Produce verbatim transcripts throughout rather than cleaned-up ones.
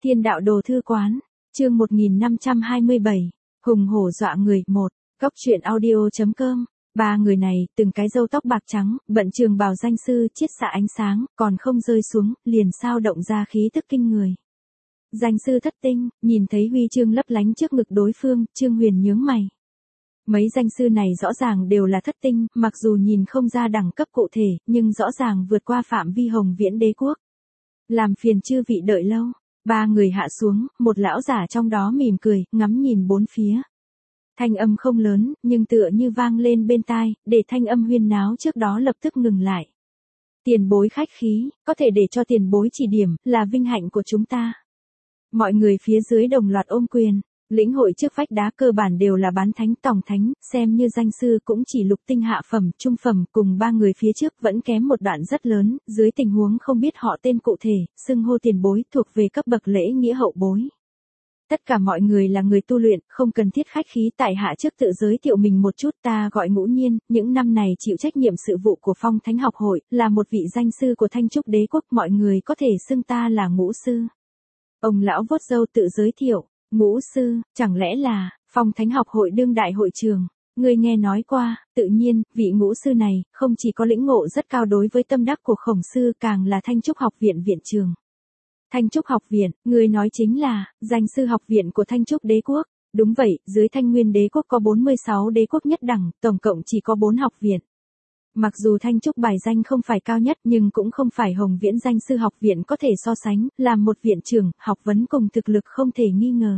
Thiên đạo đồ thư quán, chương một nghìn năm trăm hai mươi bảy, hùng hổ dọa người, một, góc truyện audio.com. Ba người này, từng cái râu tóc bạc trắng, bận trường bào danh sư, chiết xạ ánh sáng, còn không rơi xuống, liền sao động ra khí tức kinh người. Danh sư thất tinh, nhìn thấy huy chương lấp lánh trước ngực đối phương, Trương Huyền nhướng mày. Mấy danh sư này rõ ràng đều là thất tinh, mặc dù nhìn không ra đẳng cấp cụ thể, nhưng rõ ràng vượt qua phạm vi Hồng Viễn đế quốc. Làm phiền chư vị đợi lâu. Ba người hạ xuống, một lão giả trong đó mỉm cười, ngắm nhìn bốn phía. Thanh âm không lớn, nhưng tựa như vang lên bên tai, để thanh âm huyên náo trước đó lập tức ngừng lại. Tiền bối khách khí, có thể để cho tiền bối chỉ điểm, là vinh hạnh của chúng ta. Mọi người phía dưới đồng loạt ôm quyền. Lĩnh hội trước vách đá cơ bản đều là bán thánh tổng thánh, xem như danh sư cũng chỉ lục tinh hạ phẩm, trung phẩm, cùng ba người phía trước vẫn kém một đoạn rất lớn, dưới tình huống không biết họ tên cụ thể, xưng hô tiền bối thuộc về cấp bậc lễ nghĩa hậu bối. Tất cả mọi người là người tu luyện, không cần thiết khách khí, tại hạ trước tự giới thiệu mình một chút, ta gọi Ngũ Nhiên, những năm này chịu trách nhiệm sự vụ của Phong Thánh học hội, là một vị danh sư của Thanh Trúc đế quốc, mọi người có thể xưng ta là Ngũ sư. Ông lão vuốt râu tự giới thiệu. Ngũ sư, chẳng lẽ là Phong Thánh học hội đương đại hội trường? Người nghe nói qua, tự nhiên, vị ngũ sư này, không chỉ có lĩnh ngộ rất cao đối với tâm đắc của Khổng sư, càng là Thanh Trúc học viện viện trường. Thanh Trúc học viện, người nói chính là danh sư học viện của Thanh Trúc đế quốc. Đúng vậy, dưới Thanh Nguyên đế quốc có bốn mươi sáu đế quốc nhất đẳng, tổng cộng chỉ có bốn học viện. Mặc dù Thanh Trúc bài danh không phải cao nhất, nhưng cũng không phải Hồng Viễn danh sư học viện có thể so sánh, làm một viện trưởng, học vấn cùng thực lực không thể nghi ngờ.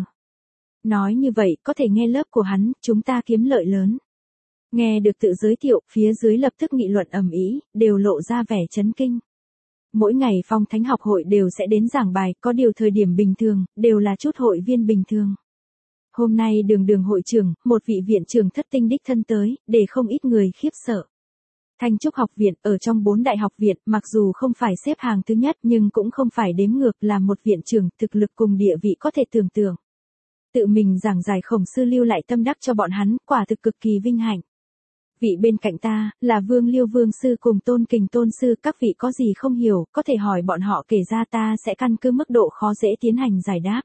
Nói như vậy, có thể nghe lớp của hắn, chúng ta kiếm lợi lớn. Nghe được tự giới thiệu, phía dưới lập tức nghị luận ầm ĩ, đều lộ ra vẻ chấn kinh. Mỗi ngày Phong Thánh học hội đều sẽ đến giảng bài, có điều thời điểm bình thường, đều là chút hội viên bình thường. Hôm nay đường đường hội trưởng, một vị viện trưởng thất tinh đích thân tới, để không ít người khiếp sợ. Thanh Trúc học viện, ở trong bốn đại học viện, mặc dù không phải xếp hàng thứ nhất nhưng cũng không phải đếm ngược, là một viện trưởng, thực lực cùng địa vị có thể tưởng tượng. Tự mình giảng giải Khổng sư lưu lại tâm đắc cho bọn hắn, quả thực cực kỳ vinh hạnh. Vị bên cạnh ta, là Vương Liêu Vương sư cùng Tôn Kình Tôn sư, các vị có gì không hiểu, có thể hỏi bọn họ kể ra, ta sẽ căn cứ mức độ khó dễ tiến hành giải đáp.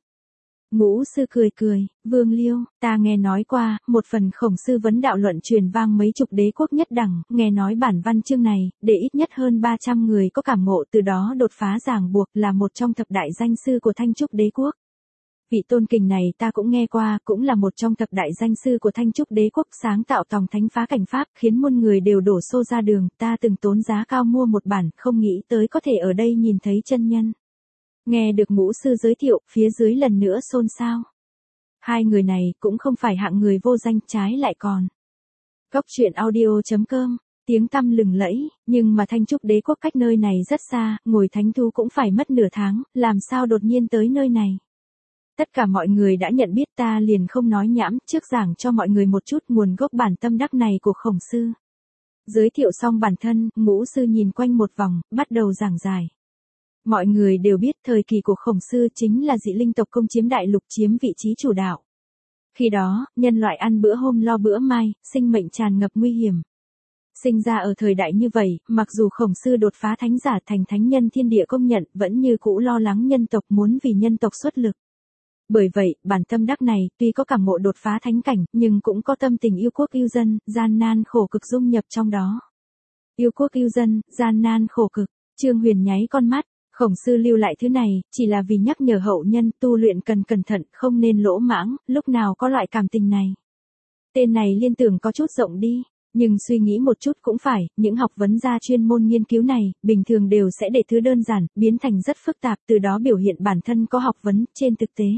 Ngũ sư cười cười, Vương Liêu, ta nghe nói qua, một phần Khổng sư vấn đạo luận truyền vang mấy chục đế quốc nhất đẳng, nghe nói bản văn chương này, để ít nhất hơn ba trăm người có cảm ngộ, từ đó đột phá ràng buộc, là một trong thập đại danh sư của Thanh Trúc đế quốc. Vị Tôn Kình này ta cũng nghe qua, cũng là một trong thập đại danh sư của Thanh Trúc đế quốc, sáng tạo tòng thánh phá cảnh pháp, khiến muôn người đều đổ xô ra đường, ta từng tốn giá cao mua một bản, không nghĩ tới có thể ở đây nhìn thấy chân nhân. Nghe được Ngũ sư giới thiệu, phía dưới lần nữa xôn xao. Hai người này cũng không phải hạng người vô danh, trái lại còn. Góc truyện audio.com, tiếng tăm lừng lẫy, nhưng mà Thanh Trúc đế quốc cách nơi này rất xa, ngồi thánh thú cũng phải mất nửa tháng, làm sao đột nhiên tới nơi này. Tất cả mọi người đã nhận biết, ta liền không nói nhãm, trước giảng cho mọi người một chút nguồn gốc bản tâm đắc này của Khổng sư. Giới thiệu xong bản thân, Ngũ sư nhìn quanh một vòng, bắt đầu giảng giải. Mọi người đều biết thời kỳ của Khổng sư chính là dị linh tộc công chiếm đại lục, chiếm vị trí chủ đạo. Khi đó, nhân loại ăn bữa hôm lo bữa mai, sinh mệnh tràn ngập nguy hiểm. Sinh ra ở thời đại như vậy, mặc dù Khổng sư đột phá thánh giả thành thánh nhân thiên địa công nhận, vẫn như cũ lo lắng nhân tộc, muốn vì nhân tộc xuất lực. Bởi vậy, bản tâm đắc này, tuy có cảm ngộ đột phá thánh cảnh, nhưng cũng có tâm tình yêu quốc yêu dân, gian nan khổ cực dung nhập trong đó. Yêu quốc yêu dân, gian nan khổ cực, Trương Huyền nháy con mắt. Khổng sư lưu lại thứ này, chỉ là vì nhắc nhở hậu nhân tu luyện cần cẩn thận, không nên lỗ mãng, lúc nào có loại cảm tình này. Tên này liên tưởng có chút rộng đi, nhưng suy nghĩ một chút cũng phải, những học vấn gia chuyên môn nghiên cứu này, bình thường đều sẽ để thứ đơn giản, biến thành rất phức tạp, từ đó biểu hiện bản thân có học vấn, trên thực tế.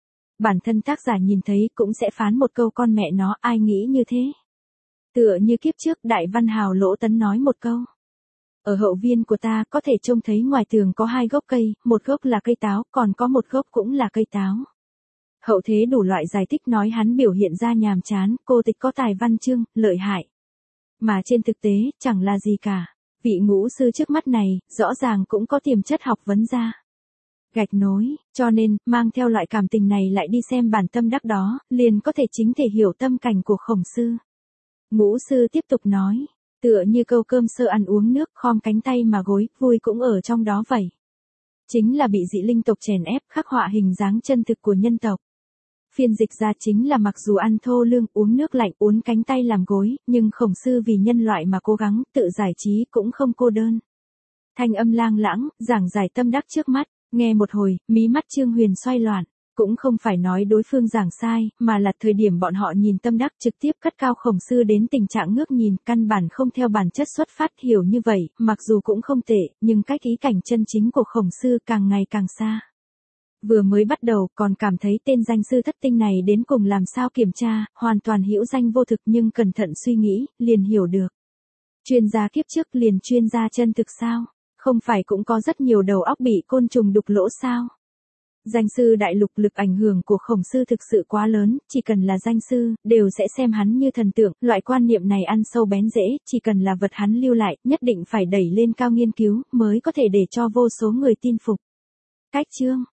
Bản thân tác giả nhìn thấy cũng sẽ phán một câu con mẹ nó, ai nghĩ như thế. Tựa như kiếp trước đại văn hào Lỗ Tấn nói một câu. Ở hậu viên của ta có thể trông thấy ngoài tường có hai gốc cây, một gốc là cây táo, còn có một gốc cũng là cây táo. Hậu thế đủ loại giải thích nói hắn biểu hiện ra nhàm chán, cô tịch có tài văn chương, lợi hại. Mà trên thực tế, chẳng là gì cả. Vị Ngũ sư trước mắt này, rõ ràng cũng có tiềm chất học vấn ra. Gạch nối, cho nên, mang theo loại cảm tình này lại đi xem bản tâm đắc đó, liền có thể chính thể hiểu tâm cảnh của Khổng sư. Ngũ sư tiếp tục nói. Tựa như câu cơm sơ ăn uống nước, khom cánh tay mà gối, vui cũng ở trong đó vậy. chính là bị dị linh tộc chèn ép khắc họa hình dáng chân thực của nhân tộc. Phiên dịch ra chính là mặc dù ăn thô lương, uống nước lạnh, uốn cánh tay làm gối, nhưng Khổng Sư vì nhân loại mà cố gắng, tự giải trí cũng không cô đơn. Thanh âm lang lãng, giảng giải tâm đắc trước mắt, nghe một hồi, mí mắt Trương Huyền xoay loạn, cũng không phải nói đối phương giảng sai, mà là thời điểm bọn họ nhìn tâm đắc trực tiếp cất cao Khổng Sư đến tình trạng ngước nhìn, căn bản không theo bản chất xuất phát hiểu như vậy, mặc dù cũng không tệ, nhưng cách ý cảnh chân chính của Khổng Sư càng ngày càng xa. Vừa mới bắt đầu còn cảm thấy tên danh sư thất tinh này đến cùng làm sao kiểm tra, hoàn toàn hữu danh vô thực, nhưng cẩn thận suy nghĩ, liền hiểu được. Chuyên gia kiếp trước liền chuyên gia chân thực sao? Không phải cũng có rất nhiều đầu óc bị côn trùng đục lỗ sao? Danh sư đại lục lực ảnh hưởng của Khổng Sư thực sự quá lớn, chỉ cần là danh sư, đều sẽ xem hắn như thần tượng, loại quan niệm này ăn sâu bén rễ, chỉ cần là vật hắn lưu lại, nhất định phải đẩy lên cao nghiên cứu, mới có thể để cho vô số người tin phục. Cách chương